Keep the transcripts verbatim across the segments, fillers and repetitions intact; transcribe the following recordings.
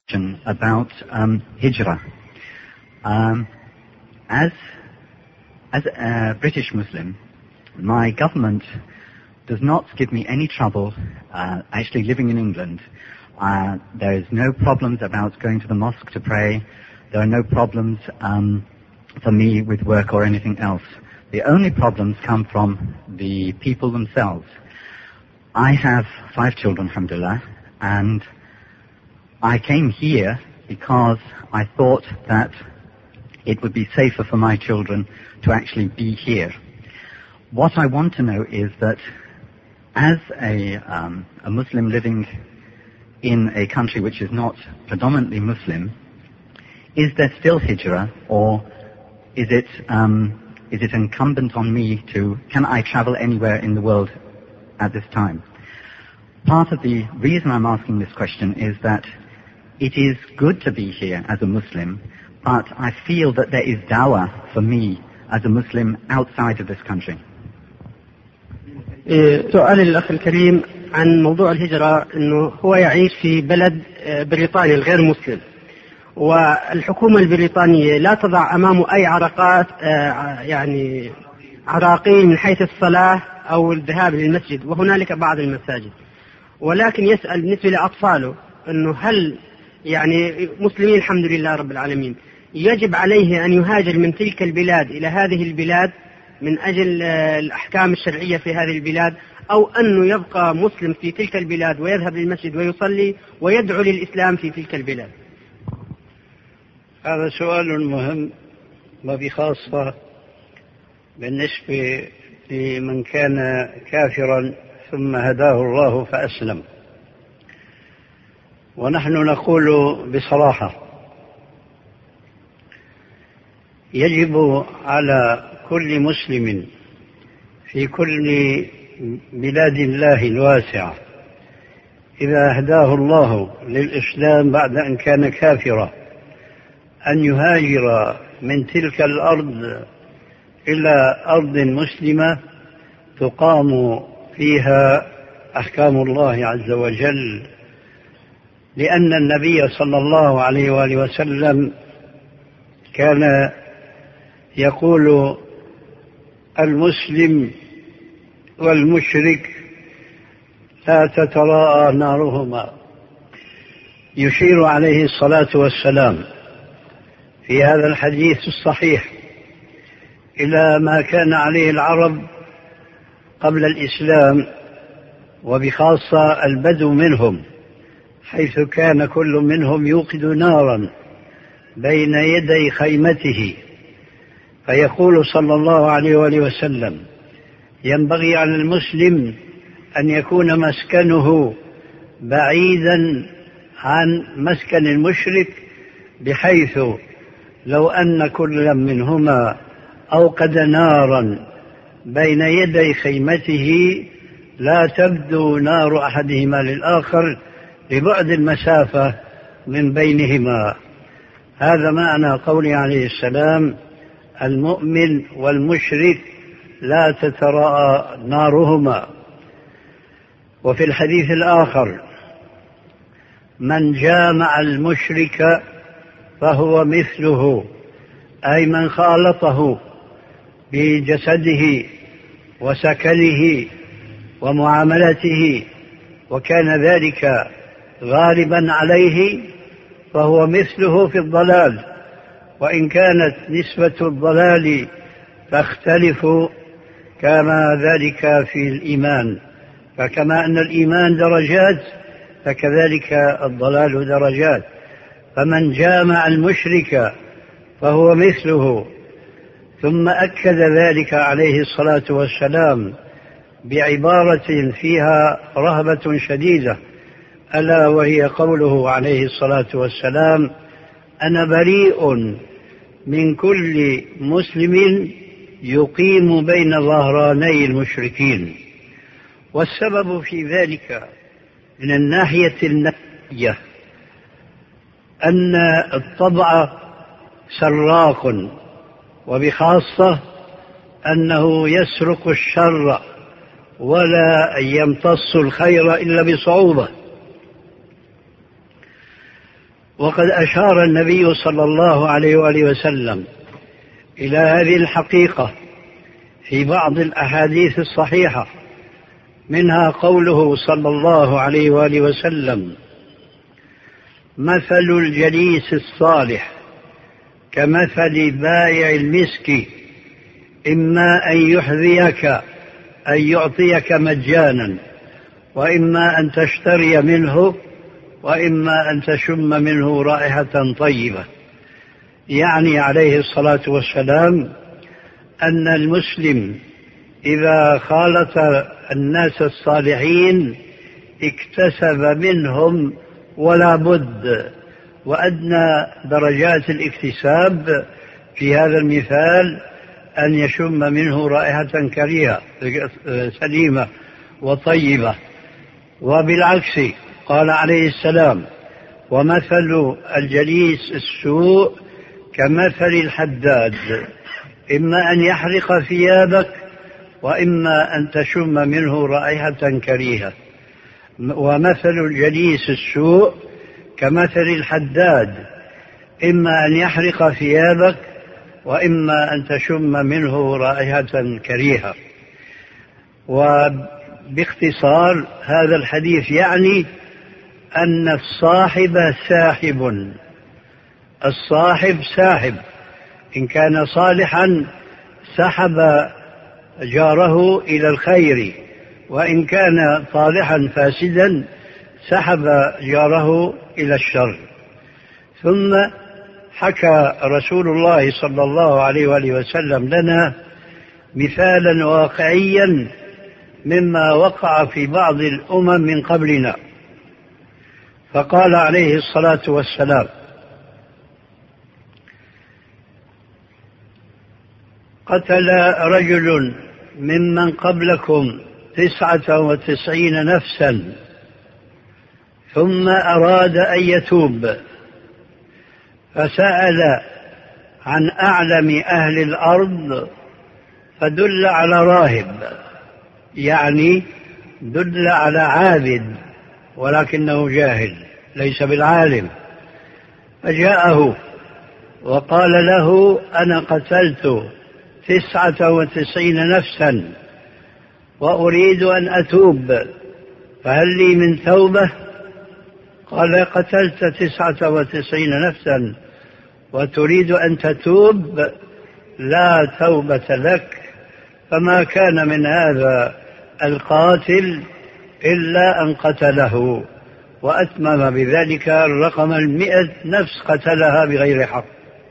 about um, hijrah. Um, as as a British Muslim, my government does not give me any trouble uh, actually living in England. Uh, there is no problems about going to the mosque to pray. There are no problems um, for me with work or anything else. The only problems come from the people themselves. I have five children, alhamdulillah, and I came here because I thought that it would be safer for my children to actually be here. What I want to know is that as a, um, a Muslim living in a country which is not predominantly Muslim, is there still hijrah, or is it, um, is it incumbent on me to, can I travel anywhere in the world at this time? Part of the reason I'm asking this question is that it is good to be here as a Muslim, but I feel that there is dawah for me as a Muslim outside of this country. سؤال الأخ الكريم عن موضوع الهجرة أنه هو يعيش في بلد بريطاني الغير مسلم، والحكومة البريطانية لا تضع أمامه أي عراقات يعني عراقيل من حيث الصلاة أو الذهاب للمسجد، وهنالك بعض المساجد، ولكن يسأل بالنسبة لأطفاله أنه هل يعني مسلمين الحمد لله رب العالمين يجب عليه أن يهاجر من تلك البلاد إلى هذه البلاد من أجل الأحكام الشرعية في هذه البلاد، أو أنه يبقى مسلم في تلك البلاد ويذهب للمسجد ويصلي ويدعو للإسلام في تلك البلاد؟ هذا سؤال مهم، وبخاصة بالنسبة لمن كان كافرا ثم هداه الله فأسلم. ونحن نقول بصراحة يجب على كل مسلم في كل بلاد الله الواسعة إذا هداه الله للإسلام بعد أن كان كافرا أن يهاجر من تلك الأرض إلى أرض مسلمة تقام فيها أحكام الله عز وجل، لأن النبي صلى الله عليه وآله وسلم كان يقول المسلم والمشرك لا تتراءى نارهما، يشير عليه الصلاة والسلام في هذا الحديث الصحيح إلى ما كان عليه العرب قبل الإسلام، وبخاصة البدو منهم، حيث كان كل منهم يوقد نارا بين يدي خيمته، فيقول صلى الله عليه وآله وسلم ينبغي على المسلم أن يكون مسكنه بعيدا عن مسكن المشرك، بحيث لو أن كل منهما أوقد نارا بين يدي خيمته لا تبدو نار أحدهما للآخر لبعد المسافة من بينهما. هذا معنى قوله عليه السلام المؤمن والمشرك لا تتراءى نارهما. وفي الحديث الآخر من جامع المشرك فهو مثله، أي من خالطه بجسده وسكنه ومعاملته وكان ذلك غالبا عليه فهو مثله في الضلال، وإن كانت نسبة الضلال تختلف كما ذلك في الإيمان، فكما أن الإيمان درجات فكذلك الضلال درجات. فمن جامع المشرك فهو مثله، ثم أكد ذلك عليه الصلاة والسلام بعبارة فيها رهبة شديدة، ألا وهي قوله عليه الصلاة والسلام أنا بريء من كل مسلم يقيم بين ظهراني المشركين. والسبب في ذلك من الناحية النفسية أن الطبع سراق، وبخاصة أنه يسرق الشر ولا يمتص الخير إلا بصعوبة. وقد أشار النبي صلى الله عليه وآله وسلم إلى هذه الحقيقة في بعض الأحاديث الصحيحة، منها قوله صلى الله عليه وآله وسلم: مثل الجليس الصالح كمثل بائع المسك، إما أن يحذيك أن يعطيك مجانا، وإما أن تشتري منه، وإما أن تشم منه رائحة طيبة. يعني عليه الصلاة والسلام أن المسلم إذا خالط الناس الصالحين اكتسب منهم ولا بد، وأدنى درجات الاكتساب في هذا المثال أن يشم منه رائحة كريهة سليمة وطيبة. وبالعكس قال عليه السلام: ومثل الجليس السوء كمثل الحداد، إما أن يحرق ثيابك، وإما أن تشم منه رائحة كريهة. ومثل الجليس السوء كمثل الحداد، إما أن يحرق ثيابك، وإما أن تشم منه رائحة كريهة. وباختصار هذا الحديث يعني أن الصاحب ساحب، الصاحب ساحب، إن كان صالحا سحب جاره إلى الخير، وإن كان صالحا فاسدا سحب جاره إلى الشر. ثم حكى رسول الله صلى الله عليه وآله وسلم لنا مثالا واقعيا مما وقع في بعض الأمم من قبلنا، فقال عليه الصلاة والسلام: قتل رجل ممن قبلكم تسعة وتسعين نفسا ثم أراد أن يتوب، فسأل عن أعلم أهل الأرض فدل على راهب، يعني دل على عابد ولكنه جاهل ليس بالعالم، فجاءه وقال له: أنا قتلت تسعة وتسعين نفسا وأريد أن أتوب، فهل لي من توبة؟ قال: قتلت تسعة وتسعين نفسا وتريد أن تتوب؟ لا توبة لك. فما كان من هذا القاتل إلا أن قتله، وأتمم بذلك الرقم المئة نفس قتلها بغير حق.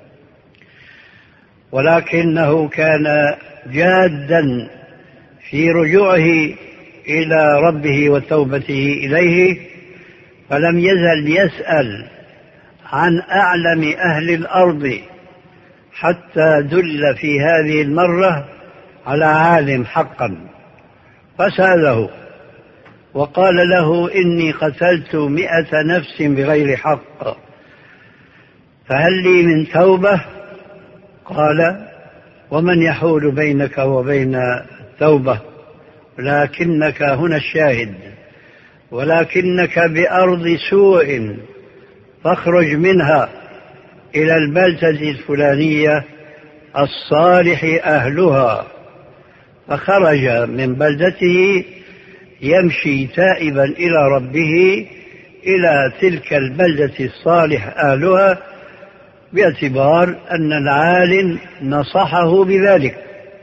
ولكنه كان جادا في رجوعه إلى ربه وتوبته إليه، فلم يزل يسأل عن أعلم أهل الأرض حتى دل في هذه المرة على عالم حقا، فسأله وقال له: إني قتلت مئة نفس بغير حق، فهل لي من توبة؟ قال: ومن يحول بينك وبين التوبة؟ ولكنك هنا الشاهد: ولكنك بأرض سوء فاخرج منها إلى البلدة الفلانية الصالح أهلها. فخرج من بلدته يمشي تائبا إلى ربه إلى تلك البلدة الصالح أهلها، باعتبار أن العالم نصحه بذلك.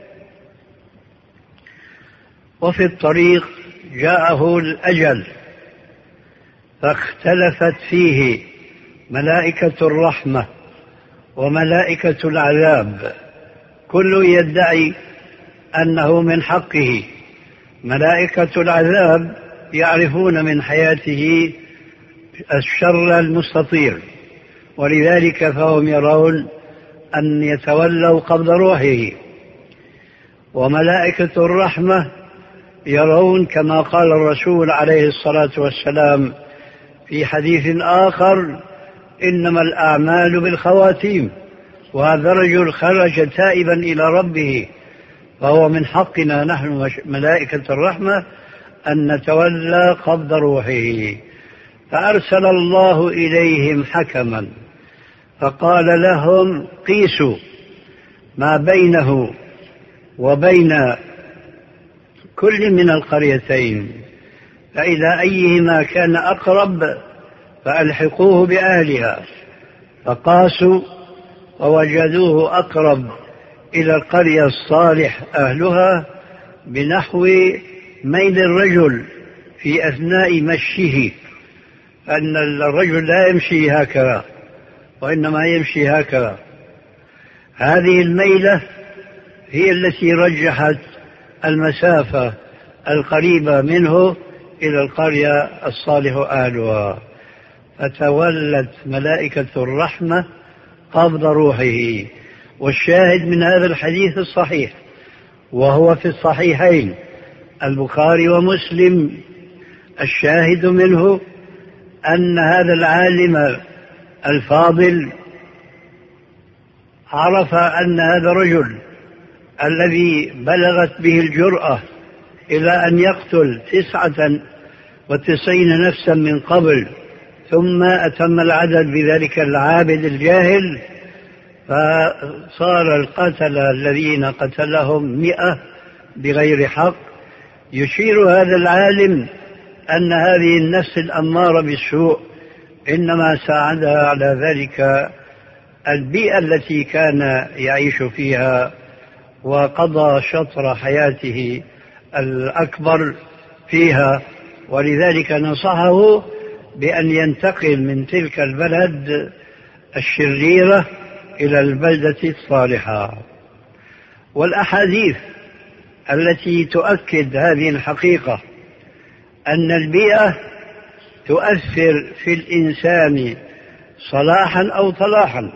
وفي الطريق جاءه الأجل، فاختلفت فيه ملائكة الرحمة وملائكة العذاب، كل يدعي أنه من حقه. ملائكة العذاب يعرفون من حياته الشر المستطير، ولذلك فهم يرون أن يتولوا قبض روحه. وملائكة الرحمة يرون كما قال الرسول عليه الصلاة والسلام في حديث آخر: إنما الأعمال بالخواتيم. وهذا الرجل خرج تائبا إلى ربه، فهو من حقنا نحن ملائكة الرحمة أن نتولى قبض روحه. فأرسل الله إليهم حكما فقال لهم قيسوا ما بينه وبين كل من القريتين، فإذا أيهما كان أقرب فألحقوه بأهلها. فقاسوا ووجدوه أقرب إلى القرية الصالح أهلها بنحو ميل الرجل في أثناء مشيه، أن الرجل لا يمشي هكذا وإنما يمشي هكذا. هذه الميلة هي التي رجحت المسافة القريبة منه إلى القرية الصالح أهلها، فتولت ملائكة الرحمة قبض روحه. والشاهد من هذا الحديث الصحيح وهو في الصحيحين البخاري ومسلم، الشاهد منه أن هذا العالم الفاضل عرف أن هذا الرجل الذي بلغت به الجرأة إلى أن يقتل تسعة وتسعين نفسا من قبل ثم أتم العدد بذلك العابد الجاهل، فصار القتلة الذين قتلهم مئة بغير حق. يشير هذا العالم أن هذه النفس الأمارة بالسوء إنما ساعدها على ذلك البيئة التي كان يعيش فيها، وقضى شطر حياته الأكبر فيها، ولذلك نصحه بأن ينتقل من تلك البلد الشريرة إلى البلدة الصالحة. والأحاديث التي تؤكد هذه الحقيقة أن البيئة تؤثر في الإنسان صلاحا أو طلاحا.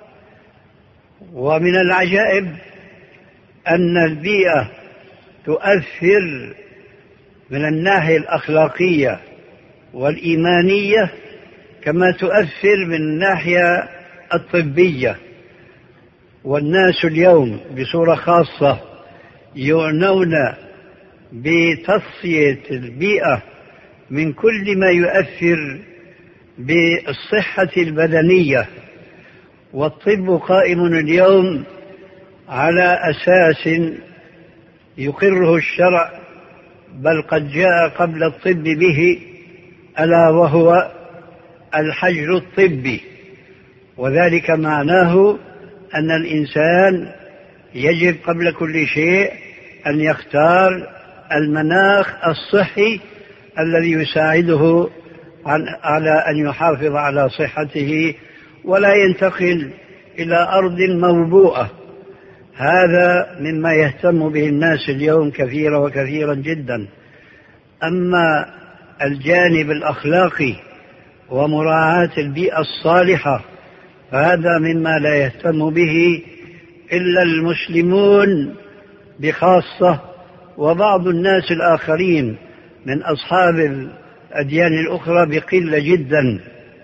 ومن العجائب أن البيئة تؤثر من الناحية الأخلاقية والإيمانية كما تؤثر من الناحية الطبية. والناس اليوم بصورة خاصة يعنون بتصفية البيئة من كل ما يؤثر بالصحة البدنية، والطب قائم اليوم على أساس يقره الشرع، بل قد جاء قبل الطب به، ألا وهو الحجر الطبي. وذلك معناه أن الإنسان يجب قبل كل شيء أن يختار المناخ الصحي الذي يساعده على أن يحافظ على صحته ولا ينتقل إلى أرض موبوءة. هذا مما يهتم به الناس اليوم كثيرا وكثيرا جدا. أما الجانب الأخلاقي ومراعاة البيئة الصالحة فهذا مما لا يهتم به إلا المسلمون بخاصة، وبعض الناس الآخرين من أصحاب الأديان الأخرى بقلة جدا.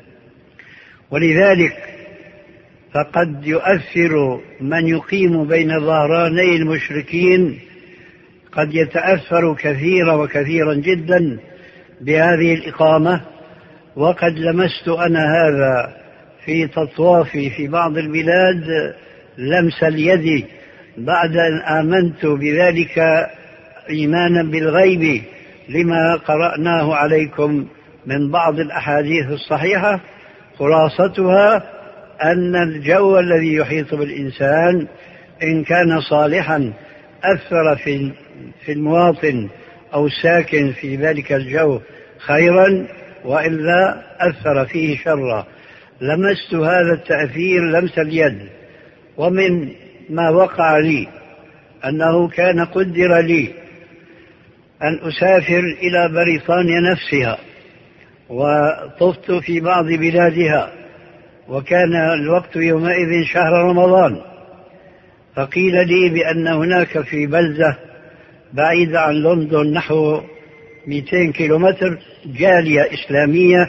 ولذلك فقد يؤثر من يقيم بين ظهراني المشركين، قد يتأثر كثيرا وكثيرا جدا بهذه الإقامة. وقد لمست أنا هذا في تطوافي في بعض البلاد لمس اليد بعد أن آمنت بذلك إيمانا بالغيب لما قرأناه عليكم من بعض الأحاديث الصحيحة. خلاصتها أن الجو الذي يحيط بالإنسان إن كان صالحا أثر في في المواطن أو ساكن في ذلك الجو خيرا، وإلا أثر فيه شرا. لمست هذا التأثير لمس اليد. ومن ما وقع لي أنه كان قدر لي أن أسافر إلى بريطانيا نفسها، وطفت في بعض بلادها، وكان الوقت يومئذ شهر رمضان. فقيل لي بأن هناك في بلدة بعيدة عن لندن نحو مئتين كيلومتر جالية إسلامية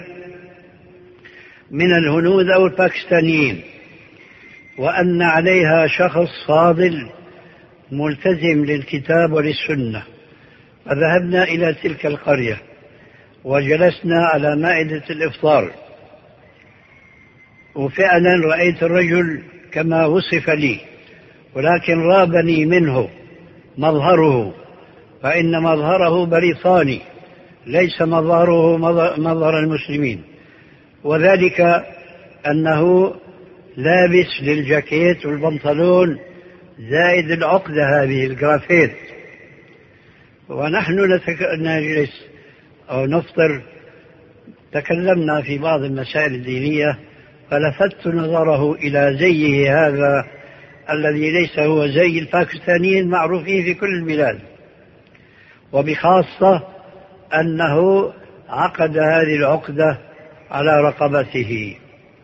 من الهنود أو الباكستانيين، وأن عليها شخص فاضل ملتزم للكتاب وللسنة. فذهبنا إلى تلك القرية وجلسنا على مائدة الإفطار، وفعلا رأيت الرجل كما وصف لي، ولكن رابني منه مظهره، فإن مظهره بريطاني ليس مظهره مظهر المسلمين، وذلك أنه لابس للجاكيت والبنطلون زائد العقدة هذه الجرافيت، ونحن نجلس أو نفطر تكلمنا في بعض المسائل الدينية، فلفت نظره إلى زيه هذا الذي ليس هو زي الباكستانيين المعروفين في كل البلاد، وبخاصة أنه عقد هذه العقدة على رقبته.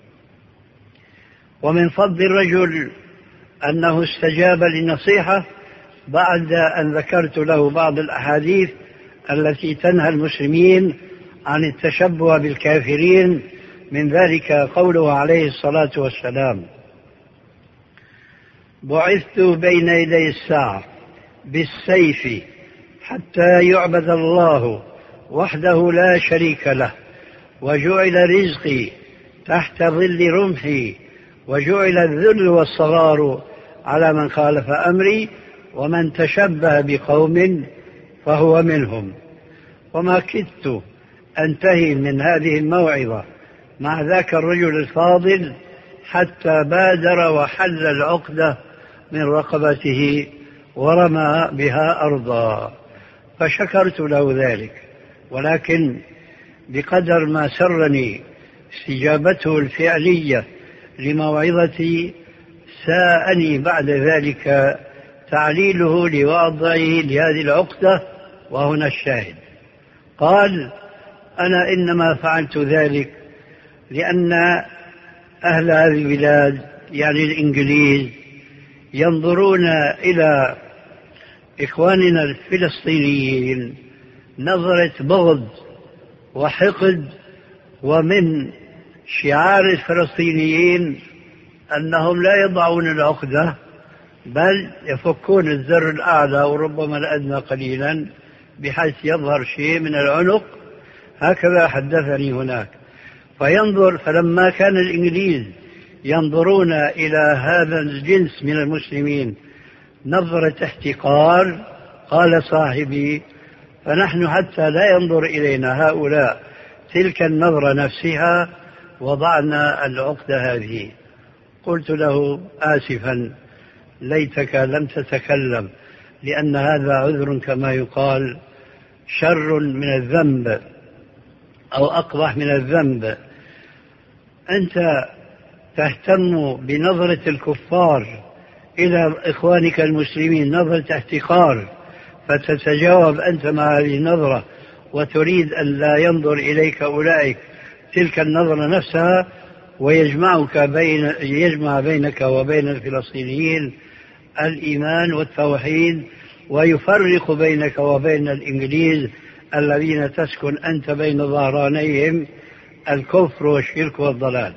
ومن فضل الرجل أنه استجاب للنصيحة بعد أن ذكرت له بعض الأحاديث التي تنهى المسلمين عن التشبه بالكافرين، من ذلك قوله عليه الصلاة والسلام: بعثت بين يدي الساعة بالسيف حتى يعبد الله وحده لا شريك له، وجعل رزقي تحت ظل رمحي، وجعل الذل والصغار على من خالف أمري، ومن تشبه بقوم فهو منهم. وما كدت أنتهي من هذه الموعظة مع ذاك الرجل الفاضل حتى بادر وحل العقدة من رقبته ورمى بها أرضا، فشكرت له ذلك، ولكن بقدر ما سرني استجابته الفعلية لموعظتي ساءني بعد ذلك تعليله لوضعه لهذه العقدة. وهنا الشاهد، قال: أنا إنما فعلت ذلك لأن أهل هذه البلاد يعني الإنجليز ينظرون إلى إخواننا الفلسطينيين نظرة بغض وحقد، ومن شعار الفلسطينيين أنهم لا يضعون العقدة بل يفكون الزر الأعلى وربما الأدنى قليلا بحيث يظهر شيء من العنق. هكذا حدثني هناك. فينظر فلما كان الإنجليز ينظرون إلى هذا الجنس من المسلمين نظرة احتقار، قال صاحبي: فنحن حتى لا ينظر إلينا هؤلاء تلك النظرة نفسها وضعنا العقدة هذه. قلت له: آسفا، ليتك لم تتكلم، لأن هذا عذر كما يقال، شر من الذنب أو أقبح من الذنب. أنت تهتم بنظرة الكفار إلى إخوانك المسلمين نظرة احتقار، فتتجاوب أنت مع هذه النظرة وتريد أن لا ينظر إليك أولئك تلك النظرة نفسها، ويجمعك بين يجمع بينك وبين الفلسطينيين الإيمان والتوحيد، ويفرق بينك وبين الإنجليز الذين تسكن أنت بين ظهرانيهم الكفر والشرك والضلال.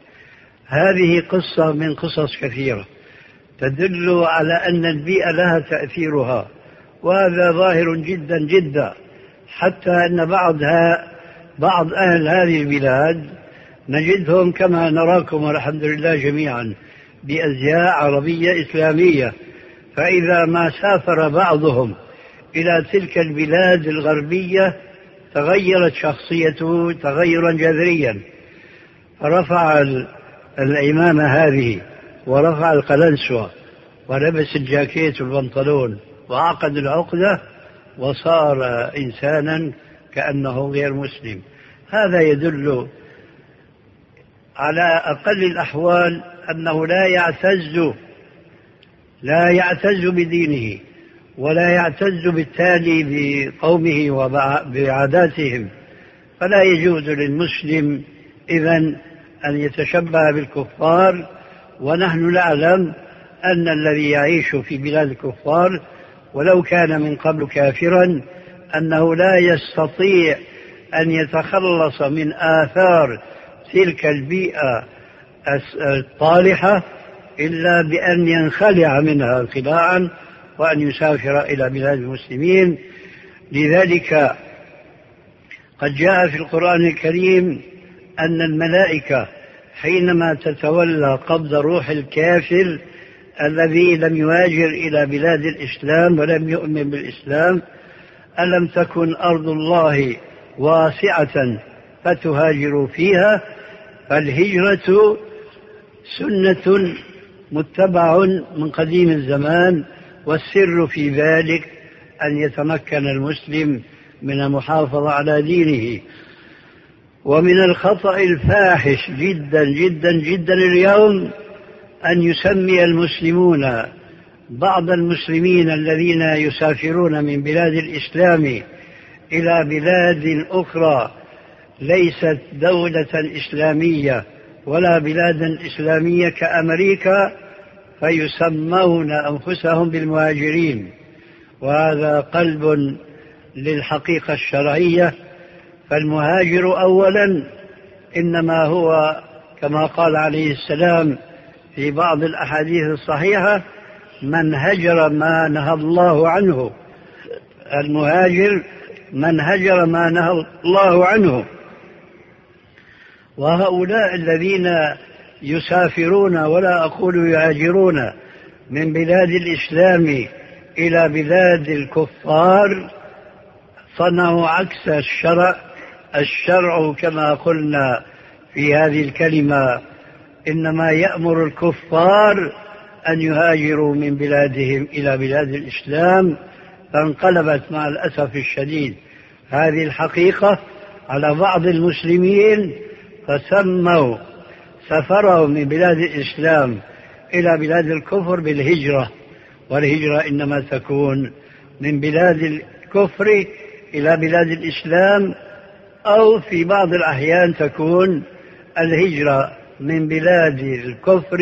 هذه قصة من قصص كثيرة تدل على أن البيئة لها تأثيرها، وهذا ظاهر جدا جدا، حتى أن بعضها بعض أهل هذه البلاد نجدهم كما نراكم والحمد لله جميعا بأزياء عربية إسلامية، فإذا ما سافر بعضهم إلى تلك البلاد الغربية تغيرت شخصيته تغيرا جذريا، فرفع العمامة هذه ورفع القلنسوة ولبس الجاكيت والبنطلون وعقد العقدة وصار إنسانا كأنه غير مسلم. هذا يدل على أقل الأحوال أنه لا يعتز لا يعتز بدينه ولا يعتز بالتالي بقومه وبعاداتهم، فلا يجوز للمسلم إذن أن يتشبه بالكفار. ونحن نعلم أن الذي يعيش في بلاد الكفار ولو كان من قبل كافرا أنه لا يستطيع أن يتخلص من آثار تلك البيئة الطالحة إلا بأن ينخلع منها انخلاعا وأن يسافر إلى بلاد المسلمين. لذلك قد جاء في القرآن الكريم أن الملائكة حينما تتولى قبض روح الكافر الذي لم يهاجر إلى بلاد الإسلام ولم يؤمن بالإسلام، ألم تكن أرض الله واسعة فتهاجروا فيها؟ فالهجرة سنة متبع من قديم الزمان، والسر في ذلك أن يتمكن المسلم من المحافظة على دينه. ومن الخطأ الفاحش جدا جدا جدا اليوم أن يسمي المسلمون بعض المسلمين الذين يسافرون من بلاد الإسلام إلى بلاد أخرى ليست دولة إسلامية ولا بلادا إسلامية كأمريكا، فيسمون أنفسهم بالمهاجرين، وهذا قلب للحقيقة الشرعية. فالمهاجر أولا إنما هو كما قال عليه السلام في بعض الأحاديث الصحيحة: من هجر ما نهى الله عنه. المهاجر من هجر ما نهى الله عنه. وهؤلاء الذين يسافرون ولا أقول يهاجرون من بلاد الإسلام إلى بلاد الكفار صنعوا عكس الشرع. الشرع كما قلنا في هذه الكلمة إنما يأمر الكفار أن يهاجروا من بلادهم إلى بلاد الإسلام، فانقلبت مع الأسف الشديد هذه الحقيقة على بعض المسلمين، فسموا سفرهم من بلاد الإسلام إلى بلاد الكفر بالهجرة، والهجرة إنما تكون من بلاد الكفر إلى بلاد الإسلام، أو في بعض الأحيان تكون الهجرة من بلاد الكفر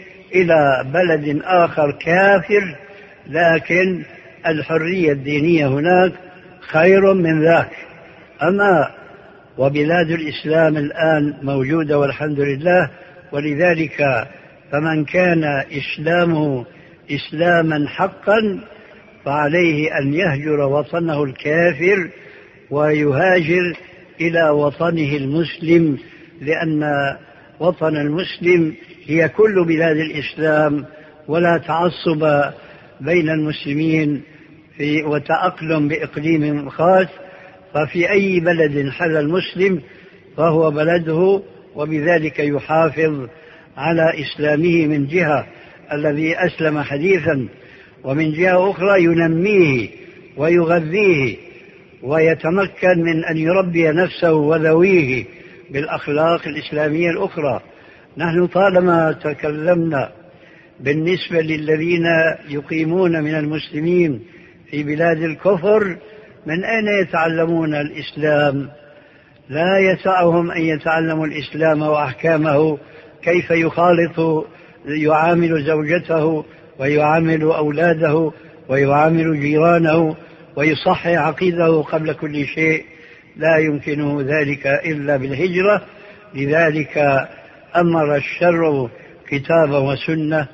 إلى بلد آخر كافر، لكن الحرية الدينية هناك خير من ذاك. أما وبلاد الإسلام الآن موجودة والحمد لله، ولذلك فمن كان إسلامه إسلاما حقا فعليه أن يهجر وطنه الكافر ويهاجر إلى وطنه المسلم، لأن وطن المسلم هي كل بلاد الإسلام، ولا تعصب بين المسلمين في وتأقلم بإقليم خاص. ففي أي بلد حل المسلم فهو بلده، وبذلك يحافظ على إسلامه من جهة الذي أسلم حديثا، ومن جهة أخرى ينميه ويغذيه ويتمكن من أن يربي نفسه وذويه بالأخلاق الإسلامية الأخرى. نحن طالما تكلمنا بالنسبة للذين يقيمون من المسلمين في بلاد الكفر، من أين يتعلمون الإسلام؟ لا يسعهم أن يتعلموا الإسلام وأحكامه، كيف يخالط يعامل زوجته ويعامل أولاده ويعامل جيرانه ويصحح عقيدته قبل كل شيء. لا يمكنه ذلك إلا بالهجرة. لذلك أمر الشرع كتابا وسنة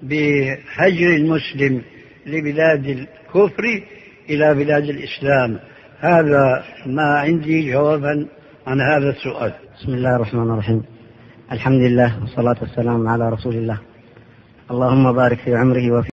بهجر المسلم لبلاد الكفر إلى بلاد الإسلام. هذا ما عندي جوابا عن هذا السؤال. بسم الله الرحمن الرحيم. الحمد لله والصلاة والسلام على رسول الله. اللهم بارك في عمره وفي